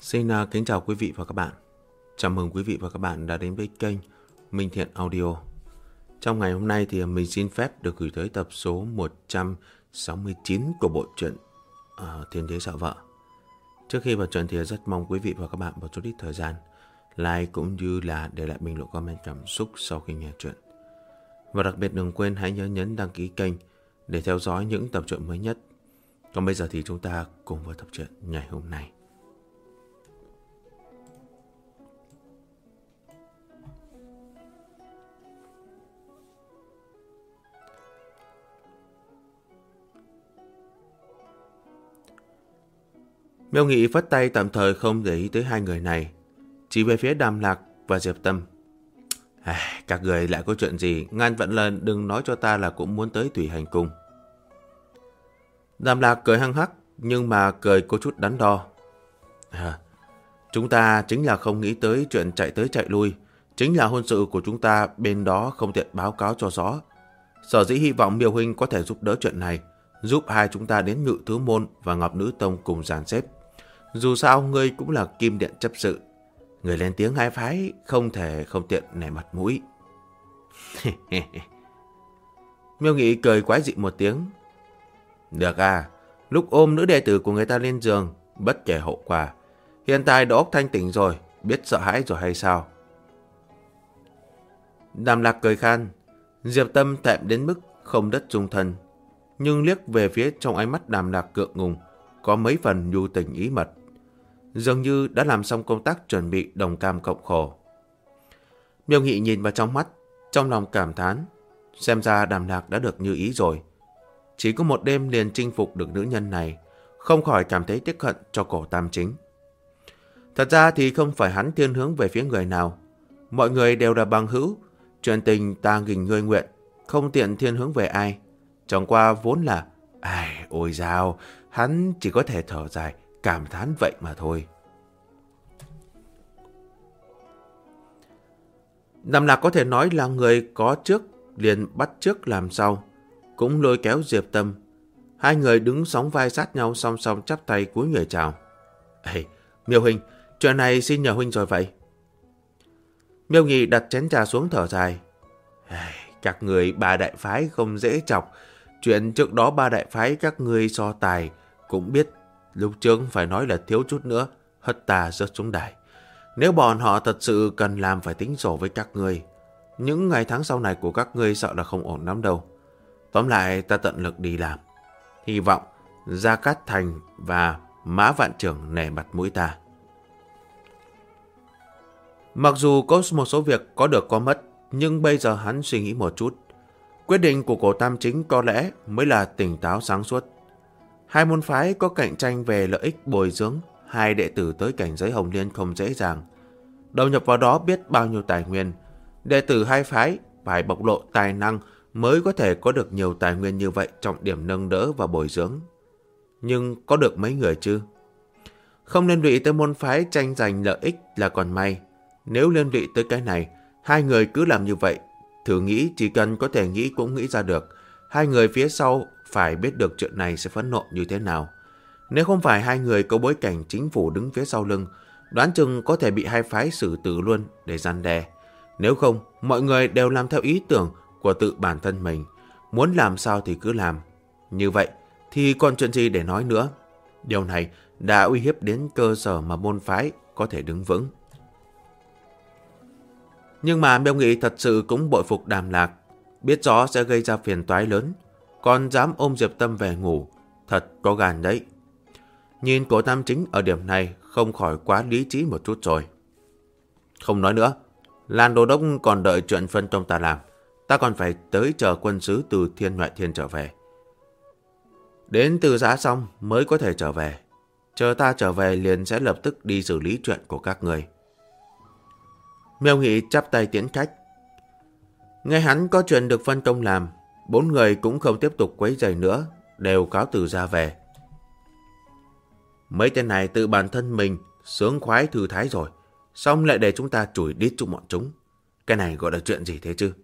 Xin kính chào quý vị và các bạn. Chào mừng quý vị và các bạn đã đến với kênh Minh Thiện Audio. Trong ngày hôm nay thì mình xin phép được gửi tới tập số 169 của bộ truyện Thiên Đế Sợ Vợ. Trước khi vào truyện thì rất mong quý vị và các bạn một chút ít thời gian like cũng như là để lại bình luận comment cảm xúc sau khi nghe truyện. Và đặc biệt đừng quên hãy nhớ nhấn đăng ký kênh để theo dõi những tập truyện mới nhất. Còn bây giờ thì chúng ta cùng vào tập truyện ngày hôm nay. Miêu Nghị phất tay tạm thời không để ý tới hai người này, chỉ về phía Đàm Lạc và Diệp Tâm. Các người lại có chuyện gì, ngàn vạn lần đừng nói cho ta là cũng muốn tới Thủy Hành Cung. Đàm Lạc cười hăng hắc, nhưng mà cười có chút đắn đo. Chúng ta chính là không nghĩ tới chuyện chạy tới chạy lui, chính là hôn sự của chúng ta bên đó không tiện báo cáo cho rõ. Sở dĩ hy vọng Miêu huynh có thể giúp đỡ chuyện này, giúp hai chúng ta đến Ngự Thứ Môn và Ngọc Nữ Tông cùng dàn xếp. Dù sao ngươi cũng là kim điện chấp sự, người lên tiếng hai phái không thể không tiện nể mặt mũi. Miêu Nghị cười quái dị một tiếng. Được lúc ôm nữ đệ tử của người ta lên giường, bất kể hậu quả. Hiện tại đầu óc thanh tỉnh rồi, biết sợ hãi rồi hay sao? Đàm Lạc cười khan. Diệp Tâm thẹn đến mức không đất dung thân, nhưng liếc về phía trong ánh mắt Đàm Lạc ngượng ngùng, có mấy phần nhu tình ý mật. Dường như đã làm xong công tác chuẩn bị đồng cam cộng khổ. Miêu Nghị nhìn vào trong mắt, trong lòng cảm thán. Xem ra Đàm Lạc đã được như ý rồi. Chỉ có một đêm liền chinh phục được nữ nhân này, không khỏi cảm thấy tiếc hận cho Cổ Tam Chính. Thật ra thì không phải hắn thiên hướng về phía người nào. Mọi người đều là bằng hữu. Chuyện tình ta nghìn ngươi nguyện, không tiện thiên hướng về ai. Chẳng qua vốn là ôi dao, hắn chỉ có thể thở dài, cảm thán vậy mà thôi. Đàm Lạc có thể nói là người có trước liền bắt trước làm sau, cũng lôi kéo Diệp Tâm. Hai người đứng sóng vai sát nhau, song song chắp tay cúi người chào. Miêu huynh, chuyện này xin nhờ huynh rồi vậy. Miêu Nghị đặt chén trà xuống thở dài. Các người ba đại phái không dễ chọc. Chuyện trước đó ba đại phái các ngươi so tài cũng biết. Lúc trước phải nói là thiếu chút nữa hất ta rớt xuống đài. Nếu bọn họ thật sự cần làm phải tính sổ với các ngươi, những ngày tháng sau này của các ngươi sợ là không ổn lắm đâu. Tóm lại ta tận lực đi làm. Hy vọng Gia Cát Thành và Mã Vạn Trưởng nể mặt mũi ta. Mặc dù có một số việc có được có mất, nhưng bây giờ hắn suy nghĩ một chút. Quyết định của Cổ Tam Chính có lẽ mới là tỉnh táo sáng suốt. Hai môn phái có cạnh tranh về lợi ích bồi dưỡng hai đệ tử tới cảnh giới Hồng Liên không dễ dàng. Đầu nhập vào đó biết bao nhiêu tài nguyên. Đệ tử hai phái phải bộc lộ tài năng mới có thể có được nhiều tài nguyên như vậy trong điểm nâng đỡ và bồi dưỡng. Nhưng có được mấy người chứ? Không liên lụy tới môn phái tranh giành lợi ích là còn may. Nếu liên lụy tới cái này, hai người cứ làm như vậy. Thử nghĩ chỉ cần có thể nghĩ cũng nghĩ ra được. Hai người phía sau phải biết được chuyện này sẽ phẫn nộ như thế nào. Nếu không phải hai người có bối cảnh chính phủ đứng phía sau lưng, đoán chừng có thể bị hai phái xử tử luôn để răn đe. Nếu không, mọi người đều làm theo ý tưởng của tự bản thân mình. Muốn làm sao thì cứ làm. Như vậy thì còn chuyện gì để nói nữa. Điều này đã uy hiếp đến cơ sở mà môn phái có thể đứng vững. Nhưng mà Miêu Nghị thật sự cũng bội phục Đàm Lạc. Biết rõ sẽ gây ra phiền toái lớn, còn dám ôm Diệp Tâm về ngủ, thật có gan đấy. Nhìn Cổ Tam Chính ở điểm này không khỏi quá lý trí một chút rồi. Không nói nữa, Lan Đô Đốc còn đợi chuyện phân công ta làm. Ta còn phải tới chờ quân sứ từ Thiên Ngoại Thiên trở về. Đến Từ Giã xong mới có thể trở về. Chờ ta trở về liền sẽ lập tức đi xử lý chuyện của các người. Miêu Nghị chắp tay tiễn khách. Nghe hắn có chuyện được phân công làm, bốn người cũng không tiếp tục quấy rầy nữa, đều cáo từ ra về. Mấy tên này tự bản thân mình sướng khoái thư thái rồi, xong lại để chúng ta chủi đít chung bọn chúng. Cái này gọi là chuyện gì thế chứ?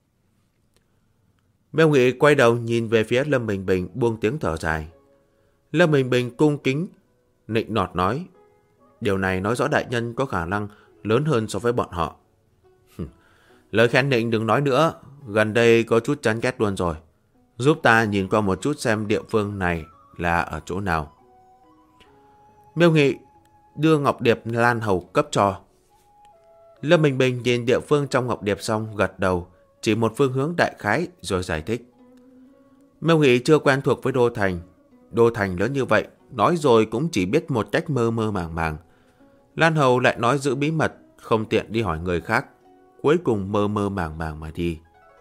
Miêu Nghị quay đầu nhìn về phía Lâm Bình Bình, buông tiếng thở dài. Lâm Bình Bình cung kính nịnh nọt nói: Điều này nói rõ đại nhân có khả năng lớn hơn so với bọn họ. Lời khen định đừng nói nữa, gần đây có chút chán ghét luôn rồi. Giúp ta nhìn qua một chút xem địa phương này là ở chỗ nào. Miêu Nghị đưa ngọc điệp Lan Hầu cấp cho. Lâm Bình Bình nhìn địa phương trong ngọc điệp xong gật đầu, chỉ một phương hướng đại khái rồi giải thích. Miêu Nghị chưa quen thuộc với Đô Thành. Đô Thành lớn như vậy, nói rồi cũng chỉ biết một cách mơ mơ màng màng. Lan Hầu lại nói giữ bí mật, không tiện đi hỏi người khác. Cuối cùng mơ mơ màng màng mà đi.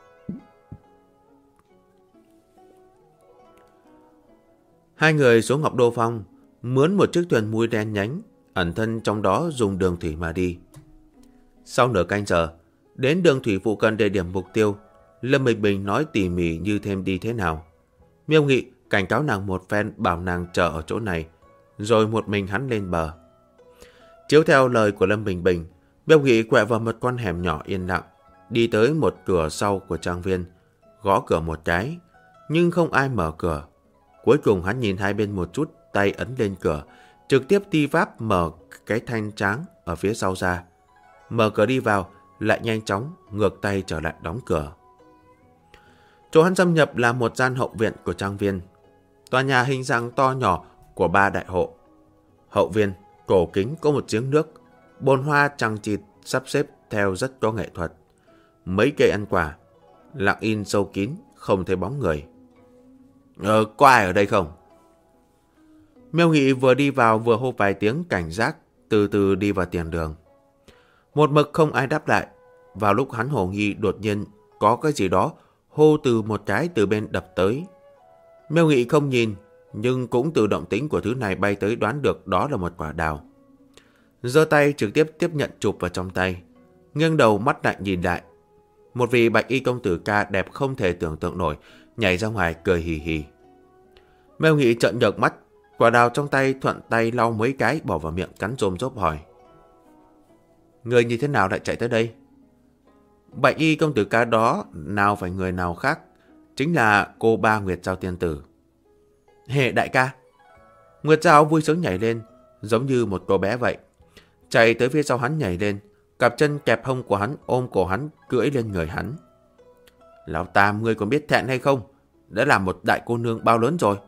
Hai người xuống Ngọc Đô Phong, mướn một chiếc thuyền mui đen nhánh, ẩn thân trong đó dùng đường thủy mà đi. Sau nửa canh giờ, đến đường thủy phụ cận địa điểm mục tiêu, Lâm Bình Bình nói tỉ mỉ như thêm đi thế nào. Miêu Nghị cảnh cáo nàng một phen bảo nàng chờ ở chỗ này, rồi một mình hắn lên bờ. Chiếu theo lời của Lâm Bình Bình, Miêu Nghị quẹo vào một con hẻm nhỏ yên lặng, đi tới một cửa sau của trang viên, gõ cửa một cái, nhưng không ai mở cửa. Cuối cùng hắn nhìn hai bên một chút, tay ấn lên cửa, trực tiếp ti váp mở cái thanh tráng ở phía sau ra. Mở cửa đi vào, lại nhanh chóng ngược tay trở lại đóng cửa. Chỗ hắn xâm nhập là một gian hậu viện của trang viên. Tòa nhà hình dạng to nhỏ của 3 đại hộ. Hậu viên cổ kính có một giếng nước, bồn hoa chằng chịt sắp xếp theo rất có nghệ thuật. Mấy cây ăn quả, lặng in sâu kín, không thấy bóng người. Có ai ở đây không? Miêu Nghị vừa đi vào vừa hô vài tiếng cảnh giác, từ từ đi vào tiền đường. Một mực không ai đáp lại. Vào lúc hắn hồ nghi đột nhiên có cái gì đó hô từ một cái từ bên đập tới. Miêu Nghị không nhìn, nhưng cũng từ động tĩnh của thứ này bay tới đoán được đó là một quả đào. Giơ tay trực tiếp tiếp nhận chụp vào trong tay, nghiêng đầu mắt lạnh nhìn lại. Một vị bạch y công tử ca đẹp không thể tưởng tượng nổi nhảy ra ngoài cười hì hì. Miêu Nghị trợn nhợt mắt, quả đào trong tay thuận tay lau mấy cái bỏ vào miệng cắn rôm rốp hỏi: người như thế nào lại chạy tới đây? Bạch y công tử ca đó nào phải người nào khác, chính là cô ba Nguyệt Giao tiên tử. Hệ đại ca! Nguyệt Giao vui sướng nhảy lên, giống như một cô bé vậy, chạy tới phía sau hắn nhảy lên, cặp chân kẹp hông của hắn ôm cổ hắn cưỡi lên người hắn. Lão Tam, ngươi còn biết thẹn hay không? Đã làm một đại cô nương bao lớn rồi.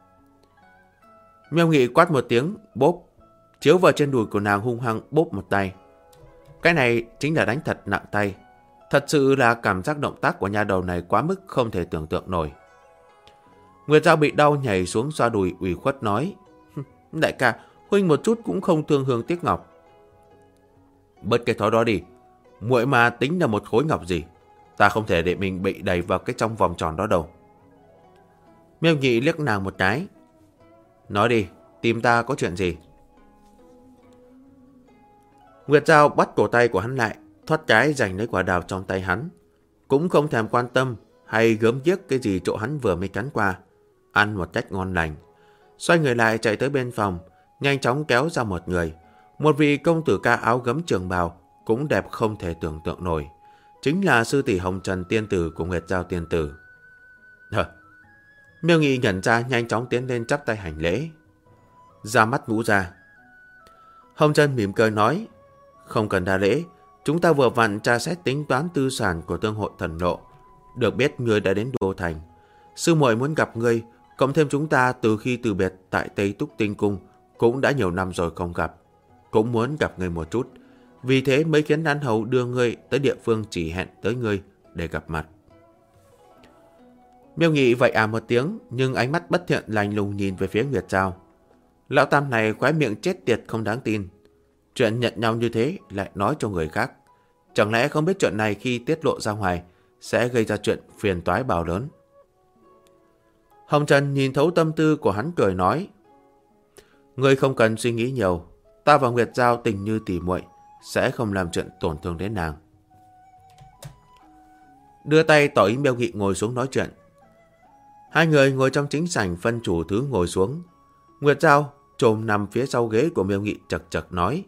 Miêu Nghị quát một tiếng, bốp, chiếu vào trên đùi của nàng hung hăng bốp một tay. Cái này chính là đánh thật nặng tay. Thật sự là cảm giác động tác của nha đầu này quá mức không thể tưởng tượng nổi. Nguyệt Giao bị đau nhảy xuống xoa đùi ủy khuất nói: đại ca, huynh một chút cũng không thương hương tiếc ngọc. Bớt cái thói đó đi, muội mà tính là một khối ngọc gì, ta không thể để mình bị đẩy vào cái trong vòng tròn đó đâu. Miêu Nghị liếc nàng một cái: nói đi, tìm ta có chuyện gì? Nguyệt Giao bắt cổ tay của hắn lại, thoát cái giành lấy quả đào trong tay hắn, cũng không thèm quan tâm hay gớm ghiếc cái gì chỗ hắn vừa mới cắn qua, ăn một cách ngon lành. Xoay người lại chạy tới bên phòng, nhanh chóng kéo ra một người, một vị công tử ca áo gấm trường bào, cũng đẹp không thể tưởng tượng nổi, chính là sư tỷ Hồng Trần tiên tử của Nguyệt Giao tiên tử. Miêu Nghị nhận ra, nhanh chóng tiến lên chắp tay hành lễ. Ra mắt Ngũ gia. Hồng Trần mỉm cười nói: không cần đa lễ, chúng ta vừa vặn tra xét tính toán tư sản của Tương hội Thần Lộ, được biết ngươi đã đến Đô Thành. Sư muội muốn gặp ngươi, cộng thêm chúng ta từ khi từ biệt tại Tây Túc Tinh Cung cũng đã nhiều năm rồi không gặp, cũng muốn gặp ngươi một chút, vì thế mới khiến Lan Hầu đưa ngươi tới địa phương chỉ hẹn tới ngươi để gặp mặt. Miêu Nghị vậy một tiếng, nhưng ánh mắt bất thiện lạnh lùng nhìn về phía Nguyệt Giao. Lão Tam này khóe miệng chết tiệt không đáng tin. Chuyện nhận nhau như thế lại nói cho người khác, chẳng lẽ không biết chuyện này khi tiết lộ ra ngoài sẽ gây ra chuyện phiền toái bao lớn. Hồng Trần nhìn thấu tâm tư của hắn cười nói: ngươi không cần suy nghĩ nhiều, ta và Nguyệt Giao tình như tỉ muội, sẽ không làm chuyện tổn thương đến nàng. Đưa tay tỏ ý Miêu Nghị ngồi xuống nói chuyện. Hai người ngồi trong chính sảnh phân chủ thứ ngồi xuống. Nguyệt Giao trồm nằm phía sau ghế của Miêu Nghị chật chật nói: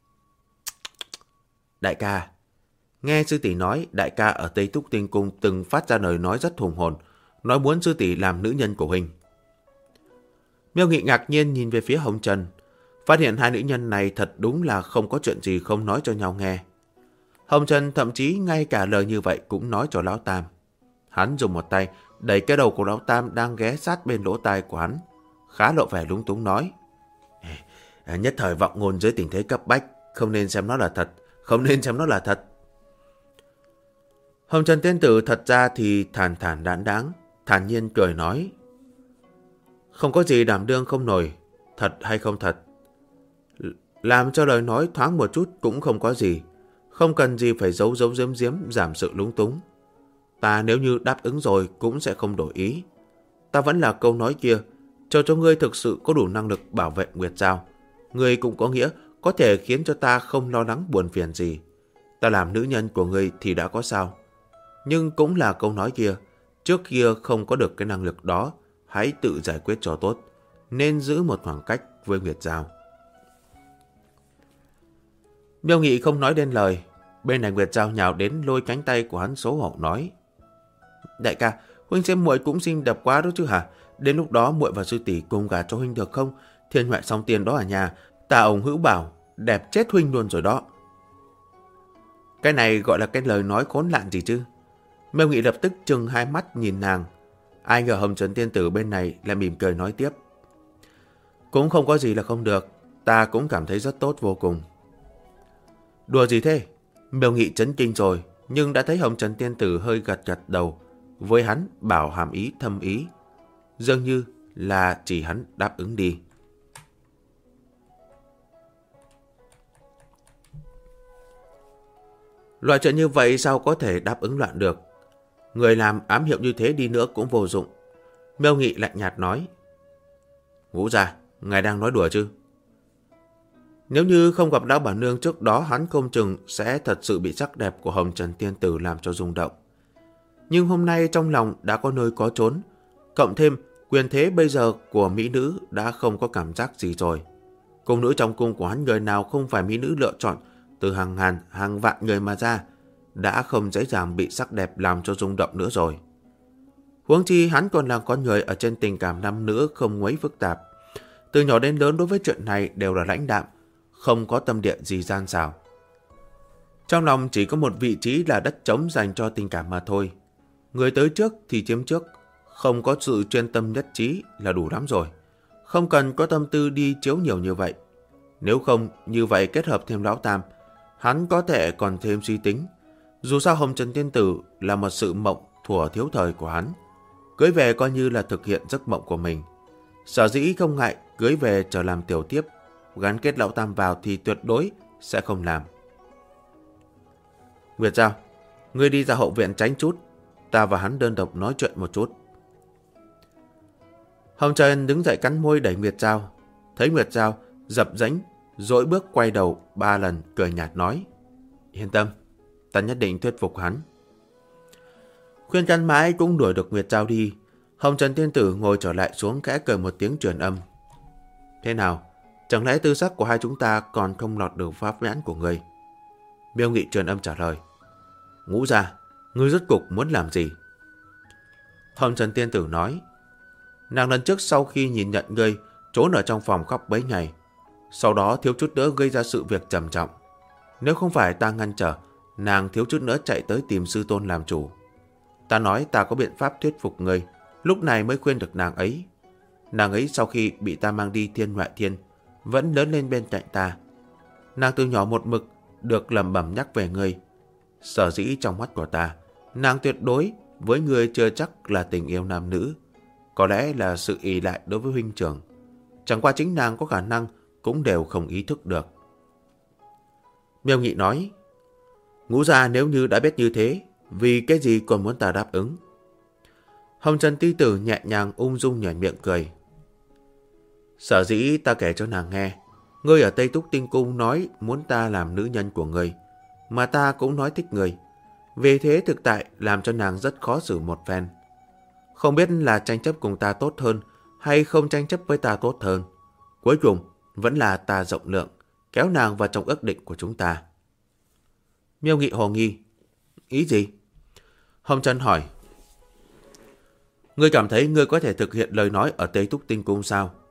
đại ca, nghe sư tỷ nói đại ca ở Tây Túc Tinh Cung từng phát ra lời nói rất hùng hồn, nói muốn sư tỷ làm nữ nhân của huynh. Miêu Nghị ngạc nhiên nhìn về phía Hồng Trần. phát hiện hai nữ nhân này thật đúng là không có chuyện gì không nói cho nhau nghe. Hồng Trần thậm chí ngay cả lời như vậy cũng nói cho Lão Tam. Hắn dùng một tay đẩy cái đầu của Lão Tam đang ghé sát bên lỗ tai của hắn, khá lộ vẻ lúng túng nói: nhất thời vọng ngôn dưới tình thế cấp bách, không nên xem nó là thật, không nên xem nó là thật. Hồng Trần tiên tử thật ra thì thản thản đãng đãng, thản nhiên cười nói: không có gì đảm đương không nổi, thật hay không thật. Làm cho lời nói thoáng một chút cũng không có gì, không cần gì phải giấu giấu giếm giếm giảm sự lúng túng. Ta nếu như đáp ứng rồi cũng sẽ không đổi ý. Ta vẫn là câu nói kia, cho ngươi thực sự có đủ năng lực bảo vệ Nguyệt Giao. Ngươi cũng có nghĩa có thể khiến cho ta không lo lắng buồn phiền gì. Ta làm nữ nhân của ngươi thì đã có sao. Nhưng cũng là câu nói kia, trước kia không có được cái năng lực đó, hãy tự giải quyết cho tốt, nên giữ một khoảng cách với Nguyệt Giao. Miêu Nghị không nói đến lời. Bên này Nguyệt Giao nhào đến lôi cánh tay của hắn xấu hổ nói: đại ca, huynh xem muội cũng xinh đẹp quá đó chứ hả? Đến lúc đó muội và sư tỷ cùng gả cho huynh được không? Thiên Huệ Song Tiên đó ở nhà, ta ông hữu bảo đẹp chết huynh luôn rồi đó. Cái này gọi là cái lời nói khốn nạn gì chứ? Miêu Nghị lập tức trừng hai mắt nhìn nàng. Ai ngờ Hồng Trần tiên tử bên này lại mỉm cười nói tiếp: cũng không có gì là không được, ta cũng cảm thấy rất tốt vô cùng. Đùa gì thế? Miêu Nghị chấn kinh rồi, nhưng đã thấy Hồng Trần tiên tử hơi gật gật đầu, với hắn bảo hàm ý thâm ý, dường như là chỉ hắn đáp ứng đi. Loại chuyện như vậy sao có thể đáp ứng loạn được? Người làm ám hiệu như thế đi nữa cũng vô dụng. Miêu Nghị lạnh nhạt nói: Ngũ gia, ngài đang nói đùa chứ? Nếu như không gặp Lão Bản Nương trước đó, hắn không chừng sẽ thật sự bị sắc đẹp của Hồng Trần tiên tử làm cho rung động. Nhưng hôm nay trong lòng đã có nơi có trốn, cộng thêm quyền thế bây giờ của mỹ nữ đã không có cảm giác gì rồi. Cung nữ trong cung của hắn người nào không phải mỹ nữ lựa chọn từ hàng ngàn, hàng vạn người mà ra, đã không dễ dàng bị sắc đẹp làm cho rung động nữa rồi. Huống chi hắn còn là con người ở trên tình cảm nam nữ không mấy phức tạp. Từ nhỏ đến lớn đối với chuyện này đều là lãnh đạm, không có tâm địa gì gian xảo. Trong lòng chỉ có một vị trí là đất trống dành cho tình cảm mà thôi. Người tới trước thì chiếm trước, không có sự chuyên tâm nhất trí là đủ lắm rồi. Không cần có tâm tư đi chiếu nhiều như vậy. Nếu không, như vậy kết hợp thêm Lão Tam, hắn có thể còn thêm suy tính. Dù sao Hồng Trần tiên tử là một sự mộng thuở thiếu thời của hắn. Cưới về coi như là thực hiện giấc mộng của mình. Sở dĩ không ngại cưới về trở làm tiểu tiếp, gắn kết Lão Tam vào thì tuyệt đối sẽ không làm. Nguyệt Giao, ngươi đi ra hậu viện tránh chút, ta và hắn đơn độc nói chuyện một chút. Hồng Trần đứng dậy cắn môi đẩy Nguyệt Giao. Thấy Nguyệt Giao dập dẫnh, dỗi bước quay đầu 3 lần, cười nhạt nói: Yên tâm, ta nhất định thuyết phục hắn. Khuyên can mãi cũng đuổi được Nguyệt Giao đi. Hồng Trần tiên tử ngồi trở lại xuống, khẽ cười một tiếng truyền âm: Thế nào, chẳng lẽ tư sắc của hai chúng ta còn không lọt được pháp nhãn của người? Miêu Nghị truyền âm trả lời: Ngũ gia, ngươi rốt cục muốn làm gì? Hồng Trần tiên tử nói: Nàng lần trước sau khi nhìn nhận ngươi trốn ở trong phòng khóc bấy ngày, sau đó thiếu chút nữa gây ra sự việc trầm trọng. Nếu không phải ta ngăn trở, nàng thiếu chút nữa chạy tới tìm sư tôn làm chủ. Ta nói ta có biện pháp thuyết phục ngươi, lúc này mới khuyên được nàng ấy. Nàng ấy sau khi bị ta mang đi Thiên Ngoại Thiên vẫn lớn lên bên cạnh ta. Nàng từ nhỏ một mực được lẩm bẩm nhắc về ngươi. Sở dĩ trong mắt của ta, nàng tuyệt đối với ngươi chưa chắc là tình yêu nam nữ, có lẽ là sự ỷ lại đối với huynh trưởng. Chẳng qua chính nàng có khả năng cũng đều không ý thức được. Miêu Nghị nói: Ngũ gia nếu như đã biết như thế, vì cái gì còn muốn ta đáp ứng? Hồng Trần ti tử nhẹ nhàng ung dung nhếch miệng cười: Sở dĩ ta kể cho nàng nghe, ngươi ở Tây Túc Tinh Cung nói muốn ta làm nữ nhân của ngươi, mà ta cũng nói thích ngươi. Vì thế thực tại làm cho nàng rất khó xử một phen. Không biết là tranh chấp cùng ta tốt hơn hay không tranh chấp với ta tốt hơn. Cuối cùng vẫn là ta rộng lượng, kéo nàng vào trong ước định của chúng ta. Miêu Nghị hồ nghi: Ý gì? Hồng Trần hỏi: Ngươi cảm thấy ngươi có thể thực hiện lời nói ở Tây Túc Tinh Cung sao?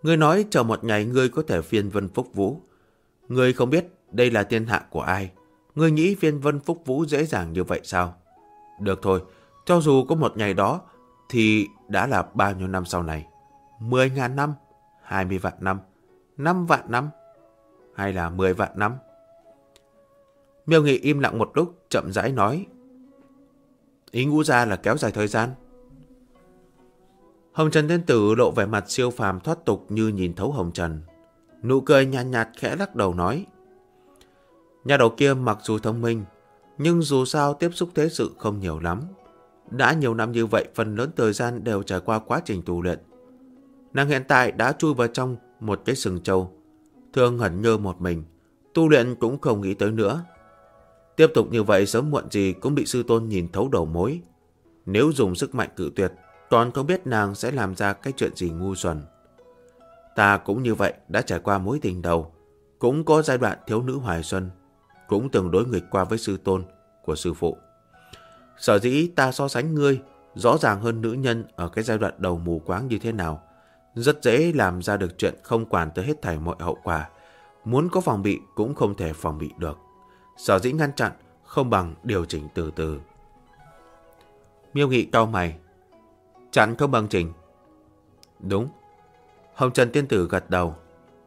Ngươi nói chờ một ngày ngươi có thể phiên vân phúc vũ. Ngươi không biết đây là thiên hạ của ai. Ngươi nghĩ phiên vân phúc vũ dễ dàng như vậy sao? Được thôi, cho dù có một ngày đó thì đã là bao nhiêu năm sau này? 10.000 năm, 20 vạn năm, 5 vạn năm, hay là 10 vạn năm? Miêu Nghị im lặng một lúc, chậm rãi nói. Ý Ngũ Gia là kéo dài thời gian. Hồng Trần Tiên Tử lộ vẻ mặt siêu phàm thoát tục như nhìn thấu hồng trần. Nụ cười nhàn nhạt khẽ lắc đầu nói. Nhà đầu kia mặc dù thông minh, nhưng dù sao tiếp xúc thế sự không nhiều lắm. Đã nhiều năm như vậy, phần lớn thời gian đều trải qua quá trình tu luyện. Nàng hiện tại đã chui vào trong một cái sừng trâu, thường hẳn nhơ một mình, tu luyện cũng không nghĩ tới nữa. Tiếp tục như vậy sớm muộn gì cũng bị sư tôn nhìn thấu đầu mối. Nếu dùng sức mạnh cự tuyệt, còn không biết nàng sẽ làm ra cái chuyện gì ngu xuẩn. Ta cũng như vậy, đã trải qua mối tình đầu, cũng có giai đoạn thiếu nữ hoài xuân, cũng từng đối nghịch qua với sư tôn của sư phụ. Sở dĩ ta so sánh ngươi rõ ràng hơn nữ nhân ở cái giai đoạn đầu mù quáng như thế nào, rất dễ làm ra được chuyện không quản tới hết thảy mọi hậu quả. Muốn có phòng bị cũng không thể phòng bị được. Sở dĩ ngăn chặn không bằng điều chỉnh từ từ. Miêu Nghị cau mày. Chặn không bằng chỉnh. Đúng. Hồng Trần Tiên Tử gật đầu.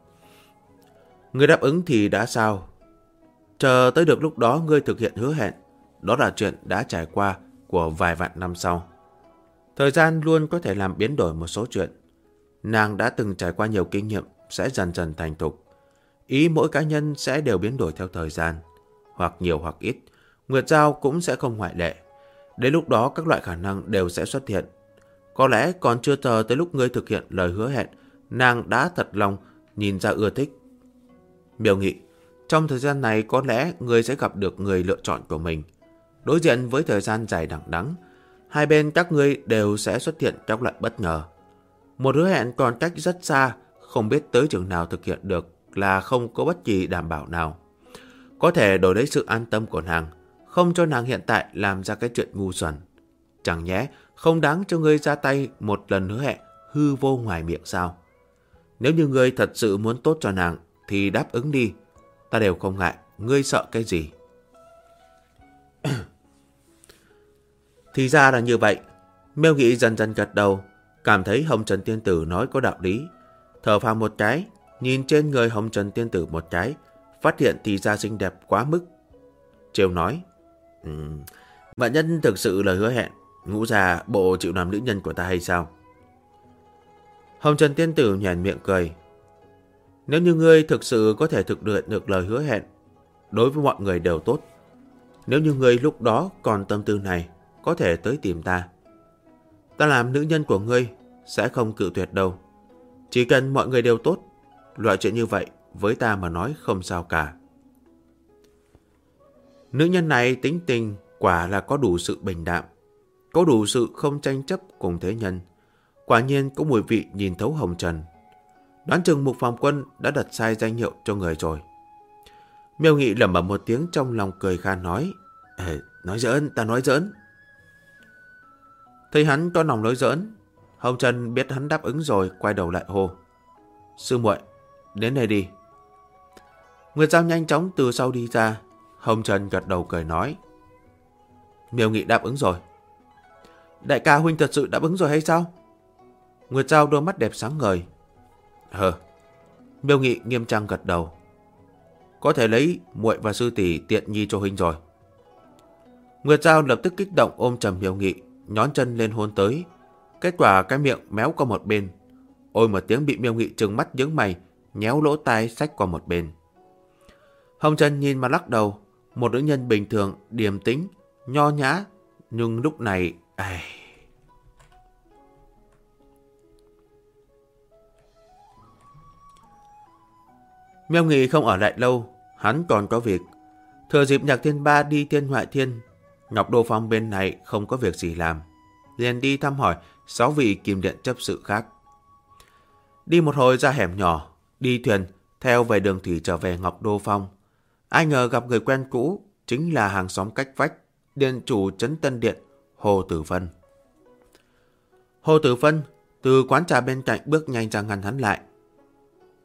Ngươi đáp ứng thì đã sao? Chờ tới được lúc đó ngươi thực hiện hứa hẹn, đó là chuyện đã trải qua của vài vạn năm sau. Thời gian luôn có thể làm biến đổi một số chuyện. Nàng đã từng trải qua nhiều kinh nghiệm, sẽ dần dần thành thục. Ý mỗi cá nhân sẽ đều biến đổi theo thời gian, hoặc nhiều hoặc ít. Nguyệt Giao cũng sẽ không ngoại lệ. Đến lúc đó các loại khả năng đều sẽ xuất hiện. Có lẽ còn chưa chờ tới lúc ngươi thực hiện lời hứa hẹn, nàng đã thật lòng nhìn ra ưa thích. Miêu Nghị, trong thời gian này có lẽ ngươi sẽ gặp được người lựa chọn của mình. Đối diện với thời gian dài đằng đẵng, hai bên các ngươi đều sẽ xuất hiện các loại bất ngờ. Một hứa hẹn còn cách rất xa, không biết tới chừng nào thực hiện được là không có bất kỳ đảm bảo nào. Có thể đổi lấy sự an tâm của nàng, không cho nàng hiện tại làm ra cái chuyện ngu xuẩn. Chẳng nhẽ không đáng cho ngươi ra tay một lần hứa hẹn hư vô ngoài miệng sao? Nếu như ngươi thật sự muốn tốt cho nàng thì đáp ứng đi. Ta đều không ngại, ngươi sợ cái gì? Thì ra là như vậy. Miêu Nghị dần dần gật đầu, cảm thấy Hồng Trần Tiên Tử nói có đạo lý. Thở phào một cái, nhìn trên người Hồng Trần Tiên Tử một cái, phát hiện thì ra xinh đẹp quá mức. Trêu nói, Mạn nhân thực sự lời hứa hẹn, Ngũ Gia bộ chịu làm nữ nhân của ta hay sao? Hồng Trần Tiên Tử nhoẻn miệng cười. Nếu như ngươi thực sự có thể thực hiện được lời hứa hẹn, đối với mọi người đều tốt. Nếu như ngươi lúc đó còn tâm tư này, có thể tới tìm ta. Ta làm nữ nhân của ngươi sẽ không cự tuyệt đâu. Chỉ cần mọi người đều tốt, loại chuyện như vậy với ta mà nói không sao cả. Nữ nhân này tính tình quả là có đủ sự bình đạm, có đủ sự không tranh chấp cùng thế nhân. Quả nhiên có mùi vị nhìn thấu hồng trần. Đoán chừng Mục Phàm Quân đã đặt sai danh hiệu cho người rồi. Miêu Nghị lẩm bẩm một tiếng trong lòng cười khan nói, nói giỡn, ta nói giỡn. Thấy hắn có lòng nói giỡn, Hồng Trần biết hắn đáp ứng rồi, quay đầu lại hô, sư muội, đến đây đi. Nguyệt Giao nhanh chóng từ sau đi ra. Hồng Trần gật đầu cười nói, Miêu Nghị đáp ứng rồi. Đại ca huynh thật sự đáp ứng rồi hay sao? Nguyệt Giao đôi mắt đẹp sáng ngời. Miêu Nghị nghiêm trang gật đầu. Có thể lấy muội và sư tỷ tiện nhi cho huynh rồi. Nguyệt Giao lập tức kích động ôm chầm Miêu Nghị, nhón chân lên hôn tới. Kết quả cái miệng méo qua một bên. Ôi một tiếng bị Miêu Nghị trừng mắt nhướng mày, nhéo lỗ tai xách qua một bên. Hồng Trần nhìn mà lắc đầu. Một nữ nhân bình thường, điềm tĩnh, nho nhã, nhưng lúc này... Miêu Nghị không ở lại lâu, hắn còn có việc. Thừa dịp Nhạc Thiên Ba đi Thiên Hoại Thiên, Ngọc Đô Phong bên này không có việc gì làm, liền đi thăm hỏi 6 vị kim điện chấp sự khác. Đi một hồi ra hẻm nhỏ, đi thuyền theo về đường thủy trở về Ngọc Đô Phong. Ai ngờ gặp người quen cũ, chính là hàng xóm cách vách, điện chủ Trấn Tân Điện, Hồ Tử Phân. Hồ Tử Phân từ quán trà bên cạnh bước nhanh ra ngăn hắn lại.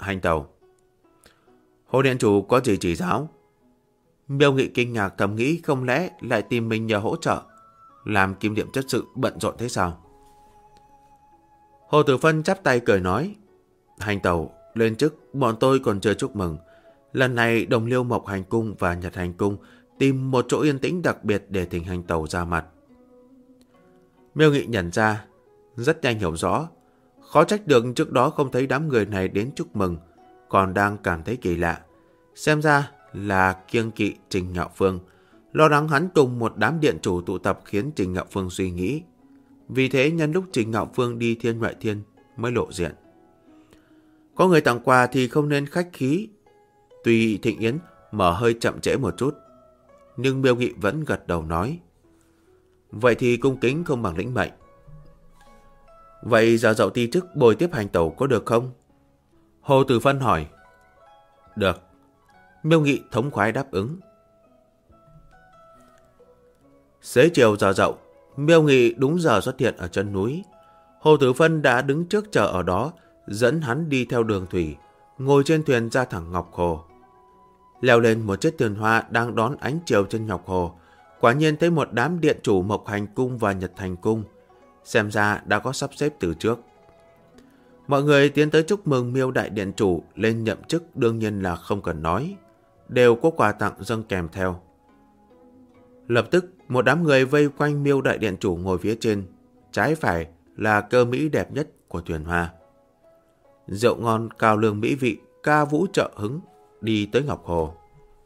Hành tẩu. Hồ điện chủ có gì chỉ giáo? Miêu Nghị kinh ngạc thầm nghĩ không lẽ lại tìm mình nhờ hỗ trợ, làm Kim Điệm chất sự bận rộn thế sao? Hồ Tử Phân chắp tay cười nói, Hành tẩu, lên chức bọn tôi còn chưa chúc mừng. Lần này Đồng Liêu Mộc Hành Cung và Nhật Hành Cung tìm một chỗ yên tĩnh đặc biệt để thỉnh Hành tẩu ra mặt. Miêu Nghị nhận ra, rất nhanh hiểu rõ, khó trách được trước đó không thấy đám người này đến chúc mừng, còn đang cảm thấy kỳ lạ. Xem ra là kiêng kỵ Trình Ngạo Phương, lo lắng hắn cùng một đám điện chủ tụ tập khiến Trình Ngạo Phương suy nghĩ. Vì thế nhân lúc Trình Ngạo Phương đi Thiên Ngoại Thiên mới lộ diện. Có người tặng quà thì không nên khách khí. Tuy thịnh yến mở hơi chậm trễ một chút, nhưng Miêu Nghị vẫn gật đầu nói, vậy thì cung kính không bằng lĩnh mệnh. Vậy giờ dậu ti chức bồi tiếp Hành tẩu có được không? Hồ Tử Phân hỏi. Được. Miêu Nghị thống khoái đáp ứng. Xế chiều giờ dậu, Miêu Nghị đúng giờ xuất hiện ở chân núi. Hồ Tử Phân đã đứng trước chờ ở đó, dẫn hắn đi theo đường thủy, ngồi trên thuyền ra thẳng Ngọc Hồ. Leo lên một chiếc thuyền hoa đang đón ánh chiều trên Ngọc Hồ, quả nhiên thấy một đám điện chủ Mộc Hành Cung và Nhật Hành Cung, xem ra đã có sắp xếp từ trước. Mọi người tiến tới chúc mừng Miêu đại điện chủ lên nhậm chức đương nhiên là không cần nói, đều có quà tặng dâng kèm theo. Lập tức một đám người vây quanh Miêu đại điện chủ ngồi phía trên, trái phải là cơ mỹ đẹp nhất của thuyền hoa. Rượu ngon cao lương mỹ vị, ca vũ trợ hứng, đi tới Ngọc Hồ.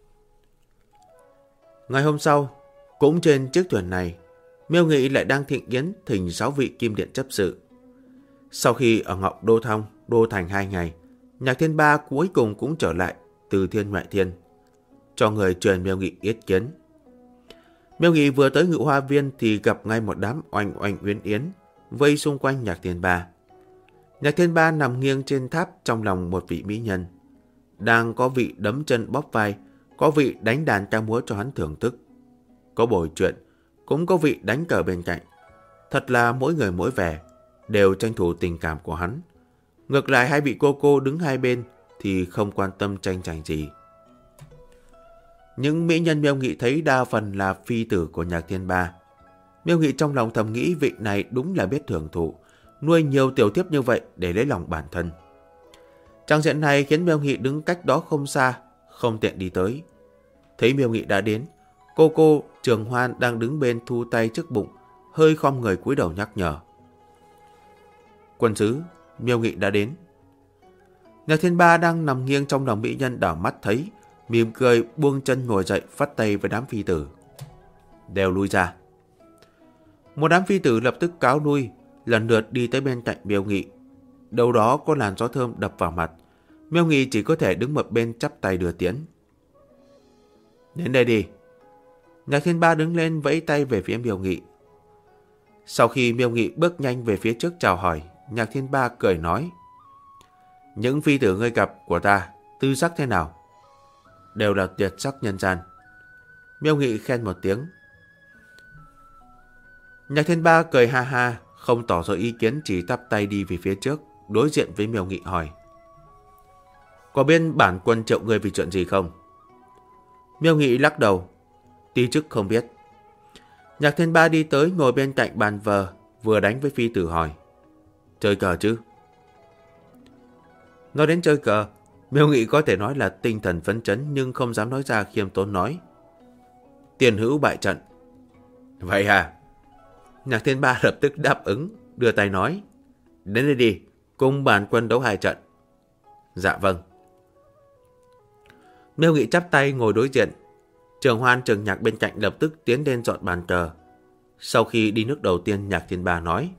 Ngày hôm sau, cũng trên chiếc thuyền này, Miêu Nghị lại đang thịnh yến thỉnh 6 vị kim điện chấp sự. Sau khi ở Ngọc Đô Thành 2 ngày, Nhạc Thiên Ba cuối cùng cũng trở lại từ Thiên Ngoại Thiên, cho người truyền Miêu Nghị yết kiến. Miêu Nghị vừa tới Ngự Hoa Viên thì gặp ngay một đám oanh oanh uyên yến vây xung quanh Nhạc Thiên Ba. Nhạc Thiên Ba nằm nghiêng trên tháp trong lòng một vị mỹ nhân. Đang có vị đấm chân bóp vai, có vị đánh đàn ca múa cho hắn thưởng thức. Có bồi chuyện, cũng có vị đánh cờ bên cạnh. Thật là mỗi người mỗi vẻ, đều tranh thủ tình cảm của hắn. Ngược lại hai vị cô đứng hai bên thì không quan tâm tranh giành gì. Những mỹ nhân Miêu Nghị thấy đa phần là phi tử của Nhạc Thiên Ba. Miêu Nghị trong lòng thầm nghĩ vị này đúng là biết thưởng thụ, nuôi nhiều tiểu thiếp như vậy để lấy lòng bản thân. Trang diện này khiến Miêu Nghị đứng cách đó không xa, không tiện đi tới. Thấy Miêu Nghị đã đến, cô Trường Hoan đang đứng bên thu tay trước bụng, hơi khom người cúi đầu nhắc nhở. Quân sứ, Miêu Nghị đã đến. Nhạc Thiên Ba đang nằm nghiêng trong lòng mỹ nhân đảo mắt thấy, mỉm cười buông chân ngồi dậy phất tay với đám phi tử. Đều lui ra. Một đám phi tử lập tức cáo lui, lần lượt đi tới bên cạnh Miêu Nghị. Đâu đó có làn gió thơm đập vào mặt, Miêu Nghị chỉ có thể đứng một bên chắp tay đưa tiễn. Đến đây đi. Nhạc Thiên Ba đứng lên vẫy tay về phía Miêu Nghị. Sau khi Miêu Nghị bước nhanh về phía trước chào hỏi, Nhạc Thiên Ba cười nói. Những phi tử ngươi gặp của ta, tư sắc thế nào? Đều là tuyệt sắc nhân gian. Miêu Nghị khen một tiếng. Nhạc Thiên Ba cười ha ha, không tỏ ra ý kiến, chỉ tắp tay đi về phía trước, đối diện với Miêu Nghị hỏi. Có biết bản quân triệu ngươi vì chuyện gì không? Miêu Nghị lắc đầu. Tí chức không biết. Nhạc Thiên Ba đi tới ngồi bên cạnh bàn vờ, vừa đánh với phi tử hỏi. Chơi cờ chứ? Nói đến chơi cờ, Miêu Nghị có thể nói là tinh thần phấn chấn nhưng không dám nói ra, khiêm tốn nói. Tiền hữu bại trận. Vậy à? Nhạc Thiên Ba lập tức đáp ứng, đưa tay nói. Đến đây đi, cùng bản quân đấu 2 trận. Dạ vâng. Miêu Nghị chắp tay ngồi đối diện. Trường Hoan Trường Nhạc bên cạnh lập tức tiến lên dọn bàn cờ. Sau khi đi nước đầu tiên, Nhạc Thiên Ba nói.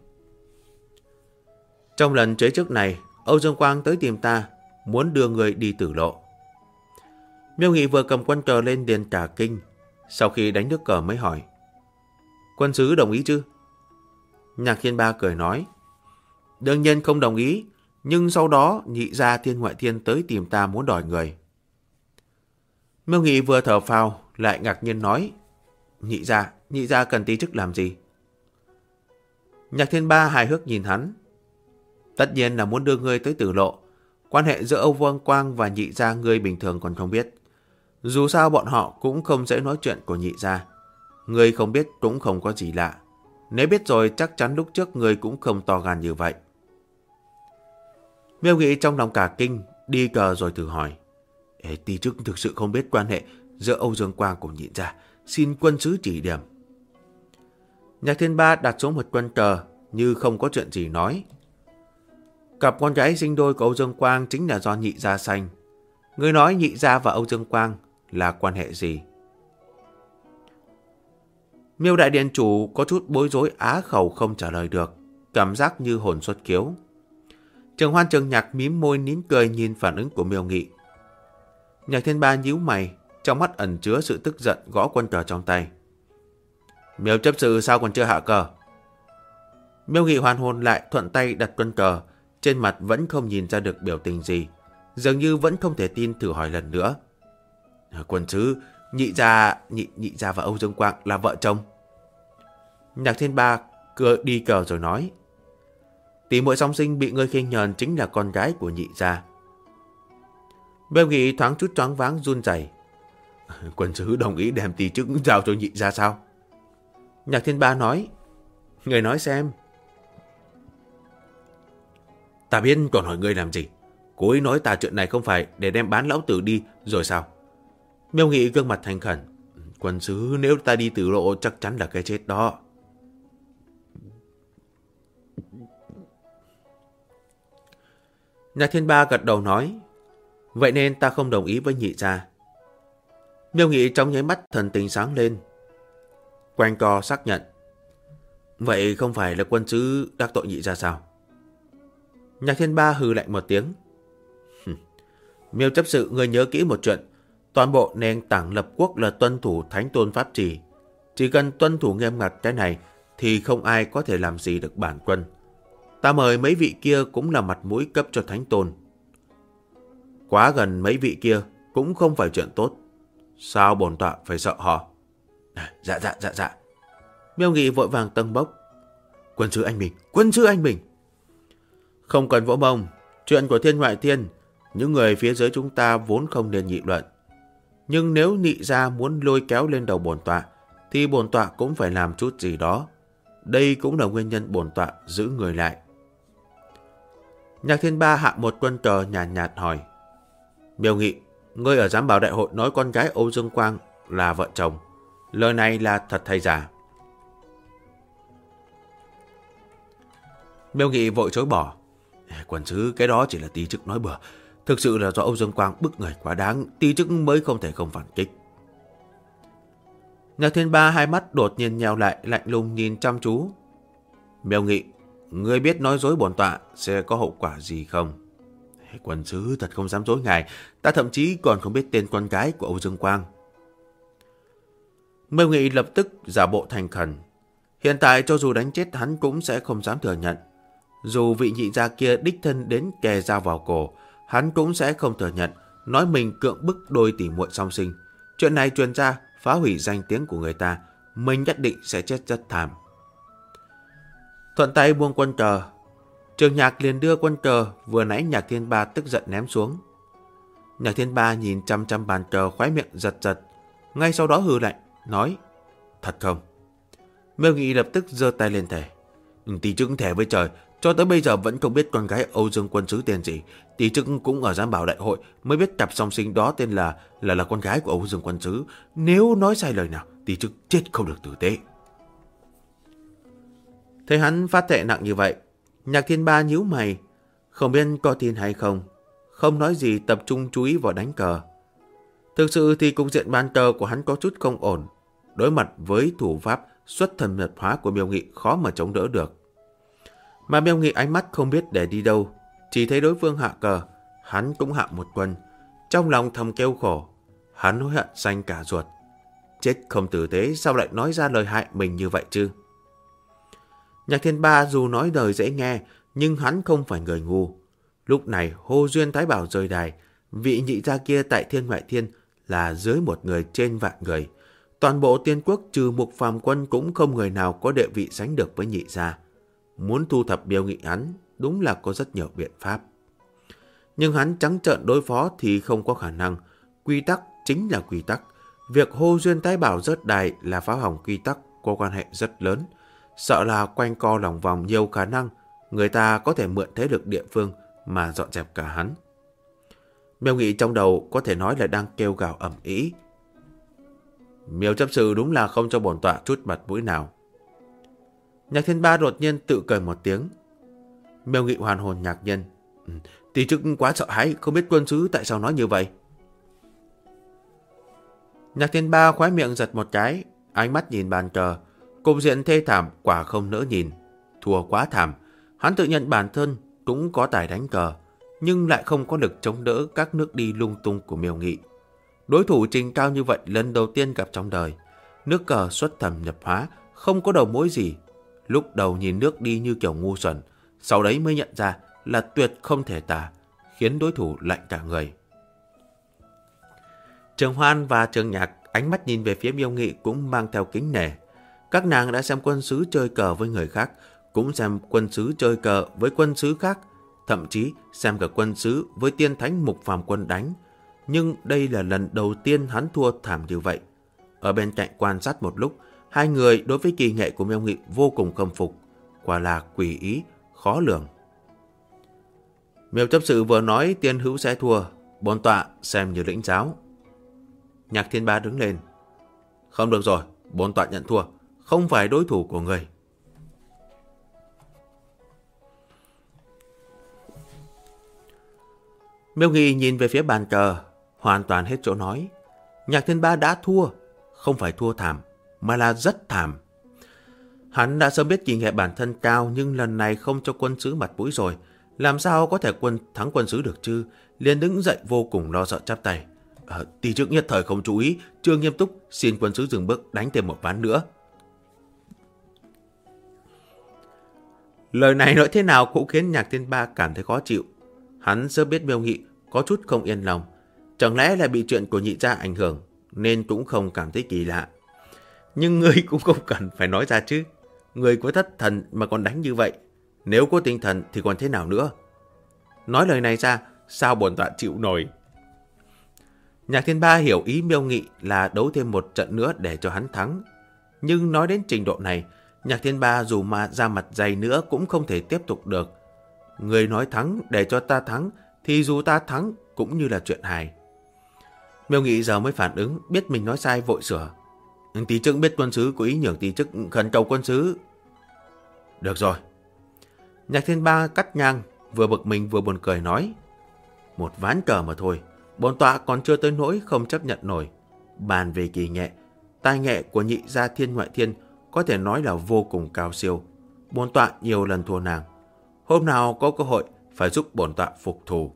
Trong lần chế trước này, Âu Dương Quang tới tìm ta, muốn đưa người đi tử lộ. Miêu Nghị vừa cầm quân cờ lên liền cả kinh. Sau khi đánh nước cờ mới hỏi. Quân sứ đồng ý chứ? Nhạc Thiên Ba cười nói. Đương nhiên không đồng ý, nhưng sau đó nhị gia Thiên Ngoại Thiên tới tìm ta muốn đòi người. Miêu Nghị vừa thở phào lại ngạc nhiên nói. Nhị gia cần tí chức làm gì? Nhạc Thiên Ba hài hước nhìn hắn. Tất nhiên là muốn đưa ngươi tới tử lộ. Quan hệ giữa Âu Vương Quang và nhị gia ngươi bình thường còn không biết. Dù sao bọn họ cũng không dễ nói chuyện của nhị gia. Ngươi không biết cũng không có gì lạ. Nếu biết rồi chắc chắn lúc trước ngươi cũng không to gan như vậy. Miêu Nghị trong lòng cả kinh, đi cờ rồi thử hỏi. Tí chức thực sự không biết quan hệ giữa Âu Dương Quang cùng nhị gia. Xin quân sứ chỉ điểm. Nhạc Thiên Ba đặt xuống một quân cờ như không có chuyện gì nói. Cặp con gái sinh đôi của Âu Dương Quang chính là do nhị gia sanh. Người nói nhị gia và Âu Dương Quang là quan hệ gì? Miêu đại điện chủ có chút bối rối á khẩu không trả lời được, cảm giác như hồn xuất kiếu. Trường Hoan Trường Nhạc mím môi nín cười nhìn phản ứng của Miêu Nghị. Nhạc Thiên Ba nhíu mày, trong mắt ẩn chứa sự tức giận gõ quân cờ trong tay. Miêu chấp sự sao còn chưa hạ cờ? Miêu Nghị hoàn hồn lại, thuận tay đặt quân cờ, trên mặt vẫn không nhìn ra được biểu tình gì, dường như vẫn không thể tin, thử hỏi lần nữa. Quân sứ, nhị gia và Âu Dương Quang là vợ chồng. Nhạc Thiên Ba đi cờ rồi nói. Tỷ muội song sinh bị ngươi khinh nhờn chính là con gái của nhị gia. Miêu Nghị thoáng chút choáng váng run rẩy. Quân sứ đồng ý đem tỷ chức giao cho nhị gia sao? Nhạc Thiên Ba nói. Người nói xem. Ta biết còn hỏi ngươi làm gì. Cô ấy nói ta chuyện này không phải để đem bán lão tử đi rồi sao? Miêu Nghị gương mặt thành khẩn. Quân sứ, nếu ta đi tử lộ chắc chắn là cái chết đó. Nhạc Thiên Ba gật đầu nói. Vậy nên ta không đồng ý với nhị gia. Miêu Nghị trong nháy mắt thần tình sáng lên. Quanh co xác nhận. Vậy không phải là quân sứ đắc tội nhị gia sao? Nhạc Thiên Ba hừ lạnh một tiếng. Miêu chấp sự, người nhớ kỹ một chuyện. Toàn bộ nền tảng lập quốc là tuân thủ thánh tôn pháp trì. Chỉ cần tuân thủ nghiêm ngặt cái này thì không ai có thể làm gì được bản quân. Ta mời mấy vị kia cũng là mặt mũi cấp cho thánh tôn. Quá gần mấy vị kia cũng không phải chuyện tốt. Sao bổn tọa phải sợ họ? Dạ. Miêu Nghị vội vàng tâng bốc. Quân sứ anh Bình. Không cần vỗ mông. Chuyện của thiên ngoại thiên, những người phía dưới chúng ta vốn không nên nghị luận. Nhưng nếu nhị gia muốn lôi kéo lên đầu bổn tọa, thì bổn tọa cũng phải làm chút gì đó. Đây cũng là nguyên nhân bổn tọa giữ người lại. Nhạc Thiên Ba hạ một quân cờ nhàn nhạt hỏi. Miêu Nghị, ngươi ở giám bảo đại hội nói con gái Âu Dương Quang là vợ chồng. Lời này là thật hay giả? Miêu Nghị vội chối bỏ. Quân sứ, cái đó chỉ là tí chức nói bừa. Thực sự là do Âu Dương Quang bức người quá đáng, tí chức mới không thể không phản kích. Nhạc Thiên Ba hai mắt đột nhiên nheo lại, lạnh lùng nhìn chăm chú. Miêu Nghị, ngươi biết nói dối bổn tọa sẽ có hậu quả gì không? Quân sứ thật không dám dối ngài, ta thậm chí còn không biết tên con gái của Âu Dương Quang. Miêu Nghị lập tức giả bộ thành khẩn. Hiện tại cho dù đánh chết hắn cũng sẽ không dám thừa nhận. Dù vị nhị gia kia đích thân đến kề dao vào cổ, hắn cũng sẽ không thừa nhận, nói mình cưỡng bức đôi tỷ muội song sinh. Chuyện này truyền ra, phá hủy danh tiếng của người ta, mình nhất định sẽ chết rất thảm. Thuận tay buông quân cờ, Trường Nhạc liền đưa quân cờ vừa nãy Nhạc Thiên Ba tức giận ném xuống. Nhạc Thiên Ba nhìn chăm chăm bàn cờ, khóe miệng giật, ngay sau đó hừ lạnh, nói: Thật không? Miêu Nghị lập tức giơ tay lên thề. Tỷ chức thề với trời, cho tới bây giờ vẫn không biết con gái Âu Dương quân sứ tên gì. Tỷ chức cũng ở giám bảo đại hội mới biết cặp song sinh đó tên là con gái của Âu Dương quân sứ. Nếu nói sai lời nào, tỷ chức chết không được tử tế. Thấy hắn phát thệ nặng như vậy, Nhạc Thiên Ba nhíu mày, không biết có tin hay không, không nói gì, tập trung chú ý vào đánh cờ. Thực sự thì cục diện bàn cờ của hắn có chút không ổn, đối mặt với thủ pháp xuất thần nhập hóa của Miêu Nghị khó mà chống đỡ được. Mà Miêu Nghị ánh mắt không biết để đi đâu, chỉ thấy đối phương hạ cờ, hắn cũng hạ một quân, trong lòng thầm kêu khổ, hắn hối hận xanh cả ruột. Chết không tử tế, sao lại nói ra lời hại mình như vậy chứ? Nhạc Thiên Ba dù nói đời dễ nghe, nhưng hắn không phải người ngu. Lúc này Hồ Duyên Thái Bảo rời đài, vị nhị gia kia tại Thiên Ngoại Thiên là dưới một người trên vạn người. Toàn bộ Tiên Quốc trừ Mục Phàm Quân cũng không người nào có địa vị sánh được với nhị gia. Muốn thu thập Miêu Nghị hắn, đúng là có rất nhiều biện pháp. Nhưng hắn trắng trợn đối phó thì không có khả năng. Quy tắc chính là quy tắc. Việc hô duyên tái bảo rớt đài là phá hỏng quy tắc có quan hệ rất lớn. Sợ là quanh co lòng vòng nhiều khả năng, người ta có thể mượn thế lực địa phương mà dọn dẹp cả hắn. Miêu Nghị trong đầu có thể nói là đang kêu gào ầm ĩ. Miêu chấp sự đúng là không cho bổn tọa chút mặt mũi nào. Nhạc Thiên Ba đột nhiên tự cười một tiếng. Miêu Nghị hoàn hồn ngạc nhiên. Tỷ chức quá sợ hãi, không biết quân sứ tại sao nói như vậy. Nhạc Thiên Ba khóe miệng giật một cái, ánh mắt nhìn bàn cờ. Cục diện thê thảm quả không nỡ nhìn. Thua quá thảm. Hắn tự nhận bản thân cũng có tài đánh cờ, nhưng lại không có lực chống đỡ các nước đi lung tung của Miêu Nghị. Đối thủ trình cao như vậy lần đầu tiên gặp trong đời. Nước cờ xuất thầm nhập hóa, không có đầu mối gì. Lúc đầu nhìn nước đi như kiểu ngu xuẩn, sau đấy mới nhận ra là tuyệt không thể tả, khiến đối thủ lạnh cả người. Trường Hoan và Trường Nhạc ánh mắt nhìn về phía Miêu Nghị cũng mang theo kính nể. Các nàng đã xem quân sứ chơi cờ với người khác, cũng xem quân sứ chơi cờ với quân sứ khác, thậm chí xem cả quân sứ với tiên thánh Mục Phàm Quân đánh. Nhưng đây là lần đầu tiên hắn thua thảm như vậy. Ở bên cạnh quan sát một lúc, hai người đối với kỳ nghệ của Miêu Nghị vô cùng khâm phục, quả là quỷ ý, khó lường. Miêu chấp sự vừa nói tiên hữu sẽ thua, bổn tọa xem như lĩnh giáo. Nhạc Thiên Ba đứng lên. Không được rồi, bổn tọa nhận thua, không phải đối thủ của người. Miêu Nghị nhìn về phía bàn cờ, hoàn toàn hết chỗ nói. Nhạc Thiên Ba đã thua, không phải thua thảm, mà là rất thảm. Hắn đã sớm biết kỳ nghệ bản thân cao, nhưng lần này không cho quân sứ mặt mũi rồi. Làm sao có thể thắng quân sứ được chứ? Liền đứng dậy vô cùng lo sợ chắp tay. Tỷ chức nhất thời không chú ý, chưa nghiêm túc, xin quân sứ dừng bước đánh thêm một ván nữa. Lời này nói thế nào cũng khiến Nhạc Thiên Ba cảm thấy khó chịu. Hắn sớm biết Miêu Nghị có chút không yên lòng. Chẳng lẽ là bị chuyện của nhị gia ảnh hưởng, nên cũng không cảm thấy kỳ lạ. Nhưng ngươi cũng không cần phải nói ra chứ. Ngươi có thất thần mà còn đánh như vậy. Nếu có tinh thần thì còn thế nào nữa? Nói lời này ra, sao bổn tọa chịu nổi? Nhạc Thiên Ba hiểu ý Miêu Nghị là đấu thêm một trận nữa để cho hắn thắng. Nhưng nói đến trình độ này, Nhạc Thiên Ba dù mà ra mặt dày nữa cũng không thể tiếp tục được. Người nói thắng để cho ta thắng, thì dù ta thắng cũng như là chuyện hài. Miêu Nghị giờ mới phản ứng, biết mình nói sai vội sửa. Tỷ chức biết quân sứ có ý nhường tỷ chức khẩn cầu quân sứ. Được rồi. Nhạc Thiên Ba cắt ngang, vừa bực mình vừa buồn cười nói. Một ván cờ mà thôi, bổn tọa còn chưa tới nỗi không chấp nhận nổi. Bàn về kỳ nghệ, tài nghệ của nhị gia Thiên Ngoại Thiên có thể nói là vô cùng cao siêu. Bổn tọa nhiều lần thua nàng. Hôm nào có cơ hội phải giúp bổn tọa phục thù.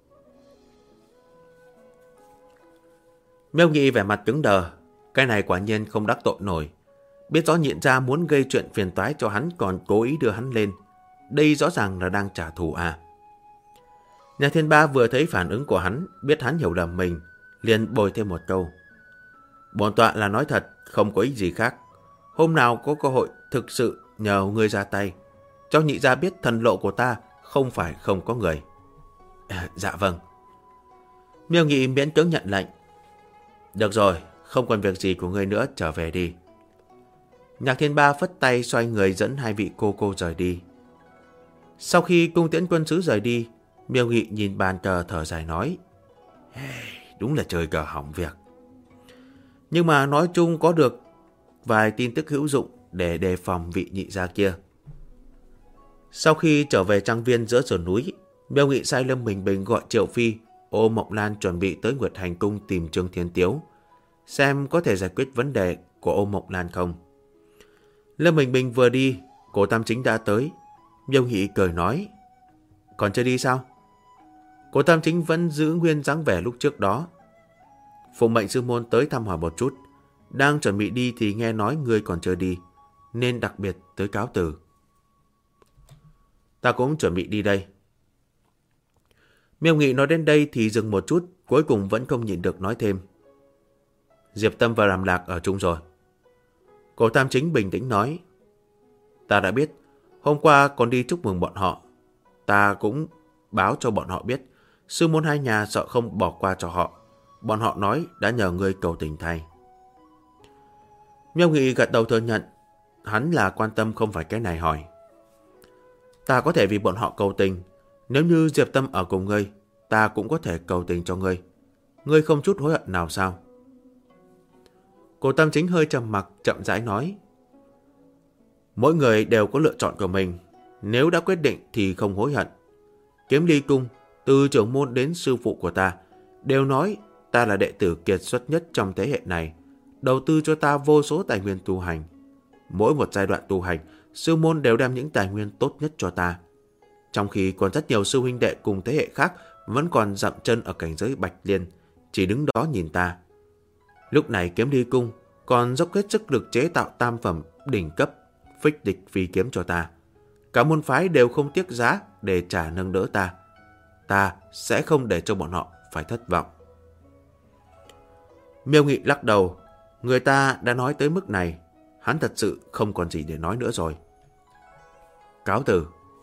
Miêu Nghị vẻ mặt cứng đờ. Cái này quả nhiên không đắc tội nổi. Biết rõ nhịn ra muốn gây chuyện phiền toái cho hắn còn cố ý đưa hắn lên. Đây rõ ràng là đang trả thù à. Nhạc Thiên Ba vừa thấy phản ứng của hắn, biết hắn hiểu lầm mình, liền bồi thêm một câu. Bổn tọa là nói thật, không có ý gì khác. Hôm nào có cơ hội thực sự nhờ ngươi ra tay, cho nhị gia biết thần lộ của ta không phải không có người. Dạ vâng. Miêu Nghị miễn cưỡng nhận lệnh. Được rồi, không còn việc gì của ngươi nữa, trở về đi. Nhạc Thiên Ba phất tay xoay người dẫn hai vị cô rời đi. Sau khi cung tiễn quân sứ rời đi, Miêu Nghị nhìn bàn cờ thở dài nói. Đúng là chơi cờ hỏng việc. Nhưng mà nói chung có được vài tin tức hữu dụng để đề phòng vị nhị gia kia. Sau khi trở về trang viên giữa sườn núi, Miêu Nghị sai Lâm Bình Bình gọi Triệu Phi, Ô Mộng Lan chuẩn bị tới Nguyệt Hành Cung tìm Trương Thiên Tiếu, xem có thể giải quyết vấn đề của Ô Mộng Lan không. Lâm Bình Bình vừa đi, Cổ Tam Chính đã tới. Miêu Nghị cười nói. Còn chưa đi sao? Cổ Tam Chính vẫn giữ nguyên dáng vẻ lúc trước đó. Phụng mệnh sư môn tới thăm hỏi một chút. Đang chuẩn bị đi thì nghe nói ngươi còn chưa đi, nên đặc biệt tới cáo từ. Ta cũng chuẩn bị đi đây. Miêu Nghị nói đến đây thì dừng một chút, cuối cùng vẫn không nhịn được nói thêm. Diệp Tâm và Đàm Lạc ở chung rồi. Cổ Tam Chính bình tĩnh nói. Ta đã biết, hôm qua còn đi chúc mừng bọn họ. Ta cũng báo cho bọn họ biết, Sư môn hai nhà sợ không bỏ qua cho họ. Bọn họ nói đã nhờ ngươi cầu tình thay. Miêu Nghị gật đầu thừa nhận. Hắn là quan tâm không phải cái này hỏi. Ta có thể vì bọn họ cầu tình. Nếu như Diệp Tâm ở cùng ngươi, ta cũng có thể cầu tình cho ngươi. Ngươi không chút hối hận nào sao? Cổ Tam Chính hơi trầm mặc, chậm rãi nói. Mỗi người đều có lựa chọn của mình. Nếu đã quyết định thì không hối hận. Kiếm Ly Cung, từ trưởng môn đến sư phụ của ta, đều nói ta là đệ tử kiệt xuất nhất trong thế hệ này, đầu tư cho ta vô số tài nguyên tu hành. Mỗi một giai đoạn tu hành, sư môn đều đem những tài nguyên tốt nhất cho ta. Trong khi còn rất nhiều sư huynh đệ cùng thế hệ khác vẫn còn dậm chân ở cảnh giới Bạch Liên, chỉ đứng đó nhìn ta. Lúc này Kiếm Ly Cung còn dốc hết sức lực chế tạo tam phẩm đỉnh cấp phích địch phi kiếm cho ta. Cả môn phái đều không tiếc giá để trả nâng đỡ ta. Ta sẽ không để cho bọn họ phải thất vọng. Miêu Nghị lắc đầu. Người ta đã nói tới mức này, hắn thật sự không còn gì để nói nữa rồi. Cáo từ.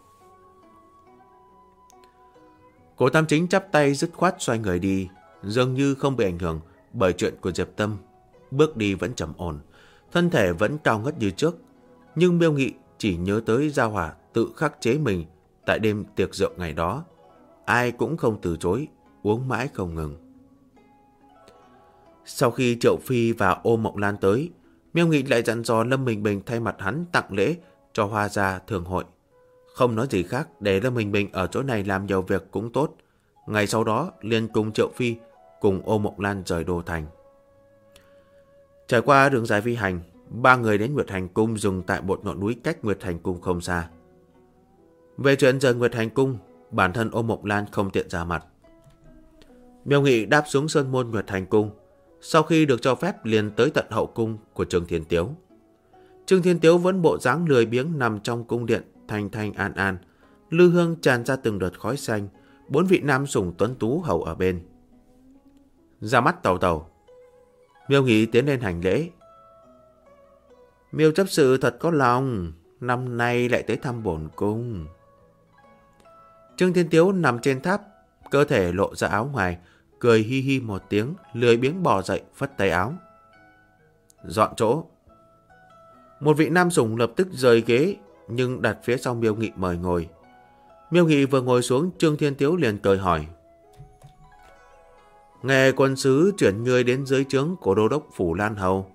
Cổ Tam Chính chắp tay dứt khoát xoay người đi, dường như không bị ảnh hưởng bởi chuyện của Diệp Tâm. Bước đi vẫn trầm ổn, thân thể vẫn cao ngất như trước. Nhưng Miêu Nghị chỉ nhớ tới Gia Hỏa tự khắc chế mình tại đêm tiệc rượu ngày đó. Ai cũng không từ chối, uống mãi không ngừng. Sau khi Triệu Phi và Ô Mộng Lan tới, Miêu Nghị lại dặn dò Lâm Bình Bình thay mặt hắn tặng lễ cho Hoa Gia thường hội. Không nói gì khác, để Lâm Bình Bình ở chỗ này làm nhiều việc cũng tốt. Ngày sau đó liền cùng Triệu Phi cùng Ô Mộng Lan rời đô thành. Trải qua đường dài phi hành, ba người đến Nguyệt Hành Cung dừng tại một ngọn núi cách Nguyệt Hành Cung không xa. Về chuyện rời Nguyệt Hành Cung, bản thân Ô Mộng Lan không tiện ra mặt. Miêu Nghị đáp xuống sơn môn Nguyệt Hành Cung, sau khi được cho phép liền tới tận hậu cung của Trương Thiên Tiếu. Trương Thiên Tiếu vẫn bộ dáng lười biếng nằm trong cung điện thanh thanh an an, lư hương tràn ra từng đợt khói xanh, bốn vị nam sủng tuấn tú hầu ở bên. Ra mắt Tẩu Tẩu. Miêu Nghị tiến lên hành lễ. Miêu chấp sự thật có lòng, năm nay lại tới thăm bổn cung. Trương Thiên Tiếu nằm trên tháp, cơ thể lộ ra áo ngoài, cười hi hi một tiếng, lười biếng bò dậy phất tay áo. Dọn chỗ. Một vị nam sủng lập tức rời ghế, nhưng đặt phía sau Miêu Nghị mời ngồi. Miêu Nghị vừa ngồi xuống, Trương Thiên Tiếu liền cười hỏi. Nghe quân sứ chuyển ngươi đến dưới trướng của đô đốc phủ Lan Hầu.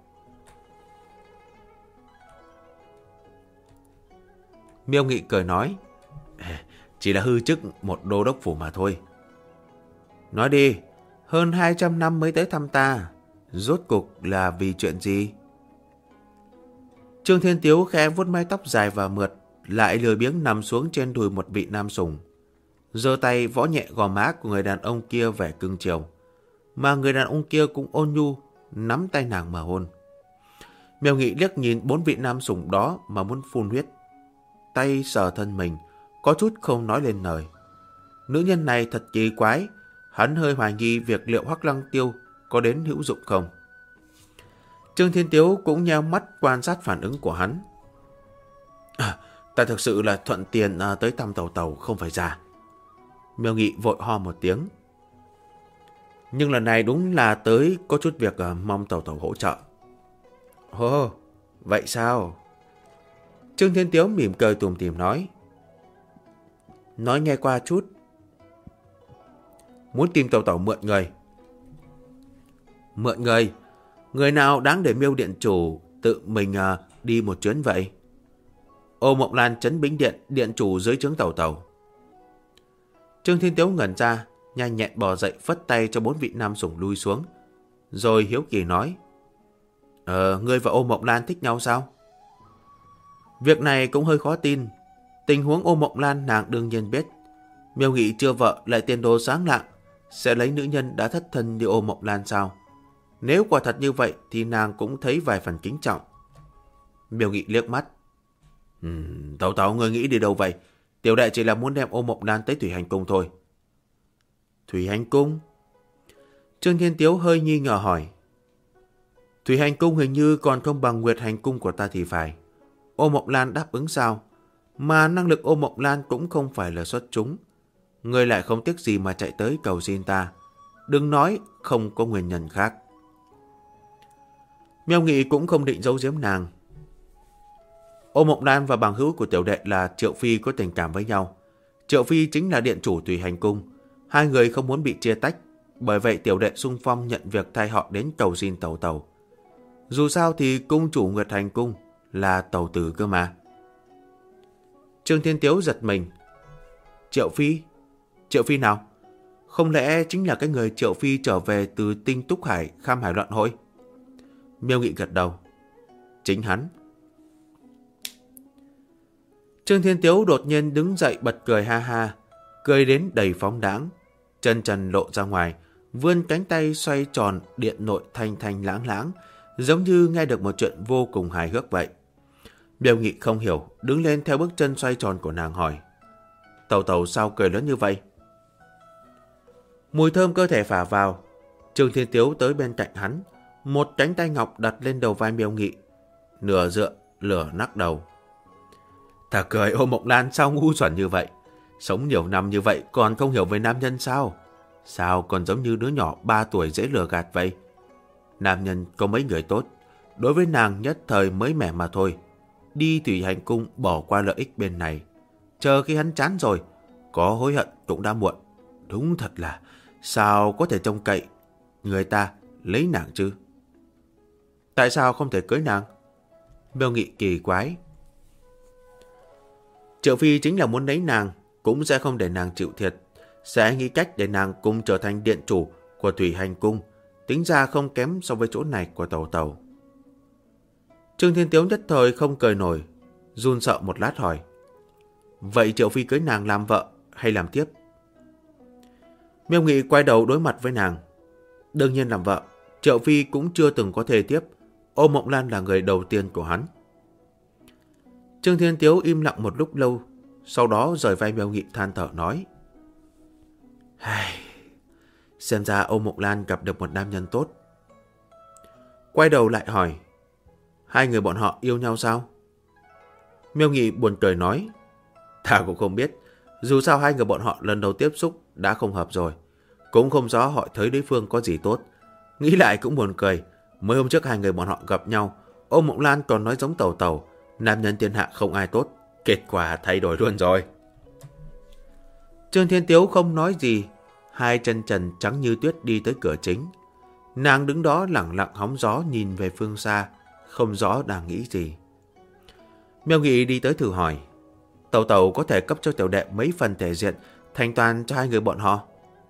Miêu Nghị cười nói. Chỉ là hư chức một đô đốc phủ mà thôi. Nói đi, hơn 200 năm mới tới thăm ta, rốt cục là vì chuyện gì? Trương Thiên Tiếu khẽ vuốt mái tóc dài và mượt, lại lười biếng nằm xuống trên đùi một vị nam sủng, giơ tay võ nhẹ gò má của người đàn ông kia vẻ cưng chiều, mà người đàn ông kia cũng ôn nhu nắm tay nàng mà hôn. Miêu Nghị liếc nhìn bốn vị nam sủng đó mà muốn phun huyết, tay sờ thân mình, có chút không nói lên lời. Nữ nhân này thật kỳ quái, hắn hơi hoài nghi việc liệu Hoắc Lăng Tiêu có đến hữu dụng không. Trương Thiên Tiếu cũng nheo mắt quan sát phản ứng của hắn. Ta thực sự là thuận tiền tới thăm Tẩu Tẩu, không phải già. Miêu Nghị vội ho một tiếng. Nhưng lần này đúng là tới có chút việc mong Tẩu Tẩu hỗ trợ. Ồ, vậy sao? Trương Thiên Tiếu mỉm cười tủm tỉm nói. Nói nghe qua chút. Muốn tìm Tẩu Tẩu mượn người. Mượn người? Người nào đáng để Miêu điện chủ tự mình đi một chuyến vậy? Ô Mộng Lan trấn Bính Điện, điện chủ dưới trướng Tẩu Tẩu. Trương Thiên Tiếu ngẩn ra, nhanh nhẹn bò dậy phất tay cho bốn vị nam sủng lui xuống, rồi hiếu kỳ nói. Ngươi và Ô Mộng Lan thích nhau sao? Việc này cũng hơi khó tin. Tình huống Ô Mộng Lan nàng đương nhiên biết. Miêu Nghị chưa vợ lại tiền đồ sáng lạng, sẽ lấy nữ nhân đã thất thân như Ô Mộng Lan sao? Nếu quả thật như vậy thì nàng cũng thấy vài phần kính trọng. Miêu Nghị liếc mắt. Tẩu Tẩu ngươi nghĩ đi đâu vậy? Tiểu đệ chỉ là muốn đem Ô Mộng Lan tới Thủy Hành Cung thôi. Thủy Hành Cung? Trương Thiên Tiếu hơi nghi ngờ hỏi. Thủy Hành Cung hình như còn không bằng Nguyệt Hành Cung của ta thì phải. Ô Mộng Lan đáp ứng sao? Mà năng lực Ô Mộng Lan cũng không phải là xuất chúng. ngươi lại không tiếc gì mà chạy tới cầu xin ta. Đừng nói không có nguyên nhân khác. Miêu Nghị cũng không định giấu giếm nàng. Ô Mộng Lan và bằng hữu của tiểu đệ là Triệu Phi có tình cảm với nhau. Triệu Phi chính là điện chủ Thủy Hành Cung. Hai người không muốn bị chia tách, bởi vậy tiểu đệ xung phong nhận việc thay họ đến cầu xin tẩu tẩu. Dù sao thì cung chủ Nguyệt Hành Cung là tẩu tử cơ mà. Trương Thiên Tiếu giật mình. Triệu Phi? Triệu Phi nào? Không lẽ chính là cái người Triệu Phi trở về từ Tinh Túc Hải Kham Hải Loạn Hội? Miêu Nghị gật đầu. Chính hắn. Trương Thiên Tiếu đột nhiên đứng dậy bật cười ha ha, cười đến đầy phóng đãng, chân trần lộ ra ngoài, vươn cánh tay xoay tròn điện nội thanh thanh lãng lãng, giống như nghe được một chuyện vô cùng hài hước vậy. Miêu Nghị không hiểu, đứng lên theo bước chân xoay tròn của nàng hỏi. Tẩu tẩu sao cười lớn như vậy? Mùi thơm cơ thể phả vào, Trương Thiên Tiếu tới bên cạnh hắn, một cánh tay ngọc đặt lên đầu vai Miêu Nghị, nửa dựa, lửa nắc đầu. Ta cười Ô Mộng Lan sao ngu xuẩn như vậy? Sống nhiều năm như vậy còn không hiểu về nam nhân sao? Sao còn giống như đứa nhỏ 3 tuổi dễ lừa gạt vậy? Nam nhân có mấy người tốt, đối với nàng nhất thời mới mẻ mà thôi. Đi Thủy Hành Cung bỏ qua lợi ích bên này. Chờ khi hắn chán rồi, có hối hận cũng đã muộn. Đúng thật là, sao có thể trông cậy người ta lấy nàng chứ? Tại sao không thể cưới nàng? Miêu Nghị kỳ quái. Triệu Phi chính là muốn lấy nàng, cũng sẽ không để nàng chịu thiệt, sẽ nghĩ cách để nàng cùng trở thành điện chủ của Thủy Hành Cung, tính ra không kém so với chỗ này của tẩu tẩu. Trương Thiên Tiếu nhất thời không cười nổi, run sợ một lát hỏi. Vậy Triệu Phi cưới nàng làm vợ hay làm tiếp? Miêu Nghị quay đầu đối mặt với nàng. Đương nhiên làm vợ, Triệu Phi cũng chưa từng có thê tiếp, Ô Mộng Lan là người đầu tiên của hắn. Trương Thiên Tiếu im lặng một lúc lâu, sau đó rời vai Miêu Nghị than thở nói. Xem ra Ô Mộng Lan gặp được một nam nhân tốt. Quay đầu lại hỏi. Hai người bọn họ yêu nhau sao? Miêu Nghị buồn cười nói. Ta cũng không biết, dù sao hai người bọn họ lần đầu tiếp xúc đã không hợp rồi. Cũng không rõ họ thấy đối phương có gì tốt. Nghĩ lại cũng buồn cười, mới hôm trước hai người bọn họ gặp nhau, Ô Mộng Lan còn nói giống tẩu tẩu, nam nhân thiên hạ không ai tốt, kết quả thay đổi luôn rồi. Trương Thiên Tiếu không nói gì, hai chân trần trắng như tuyết đi tới cửa chính. Nàng đứng đó lẳng lặng hóng gió nhìn về phương xa, không rõ đang nghĩ gì. Miêu Nghị đi tới thử hỏi. Tẩu tẩu có thể cấp cho tiểu đệ mấy phần thể diện, thanh toàn cho hai người bọn họ?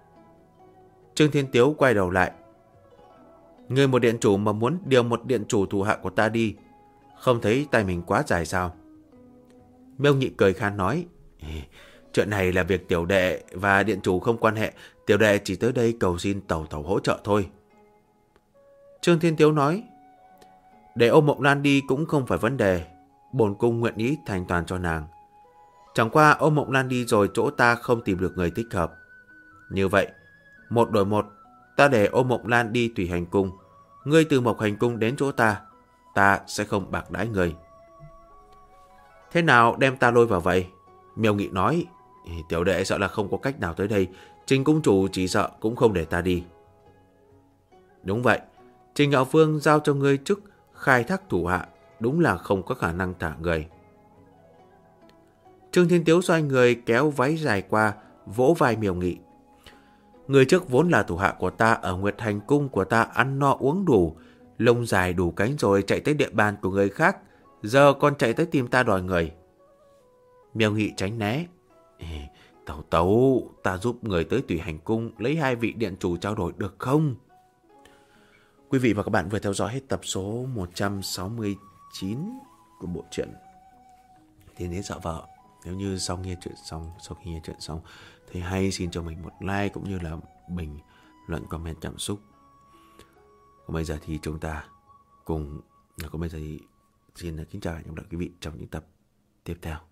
Trương Thiên Tiếu quay đầu lại. Người một điện chủ mà muốn điều một điện chủ thủ hạ của ta đi, không thấy tay mình quá dài sao? Miêu Nghị cười khan nói. Chuyện này là việc tiểu đệ và điện chủ không quan hệ, tiểu đệ chỉ tới đây cầu xin tẩu tẩu hỗ trợ thôi. Trương Thiên Tiếu nói. Để Ô Mộng Lan đi cũng không phải vấn đề, bổn cung nguyện ý thành toàn cho nàng. Chẳng qua Ô Mộng Lan đi rồi chỗ ta không tìm được người thích hợp. Như vậy, 1 đổi 1, ta để Ô Mộng Lan đi Thủy Hành Cung, ngươi từ Mộc Hành Cung đến chỗ ta, ta sẽ không bạc đãi người. Thế nào đem ta lôi vào vậy? Miêu Nghị nói. Tiểu đệ sợ là không có cách nào tới đây, Trình cung chủ chỉ sợ cũng không để ta đi. Đúng vậy, Trình Ngạo Phương giao cho ngươi chức khai thác thủ hạ, đúng là không có khả năng thả người. Trương Thiên Tiếu xoay người kéo váy dài qua, vỗ vai Miêu Nghị. Người trước vốn là thủ hạ của ta ở Nguyệt Hành Cung của ta, ăn no uống đủ, lông dài đủ cánh rồi chạy tới địa bàn của người khác, giờ còn chạy tới tìm ta đòi người. Miêu Nghị tránh né. Tẩu tẩu, ta giúp người tới Thủy Hành Cung lấy 2 vị điện chủ trao đổi được không? Quý vị và các bạn vừa theo dõi hết tập số 169 của bộ truyện Thiên Đế Sợ Vợ. Nếu như sau khi nghe chuyện xong thì hãy xin cho mình một like cũng như là bình luận comment cảm xúc. Còn bây giờ thì chúng ta cùng xin kính chào và hẹn gặp lại quý vị trong những tập tiếp theo.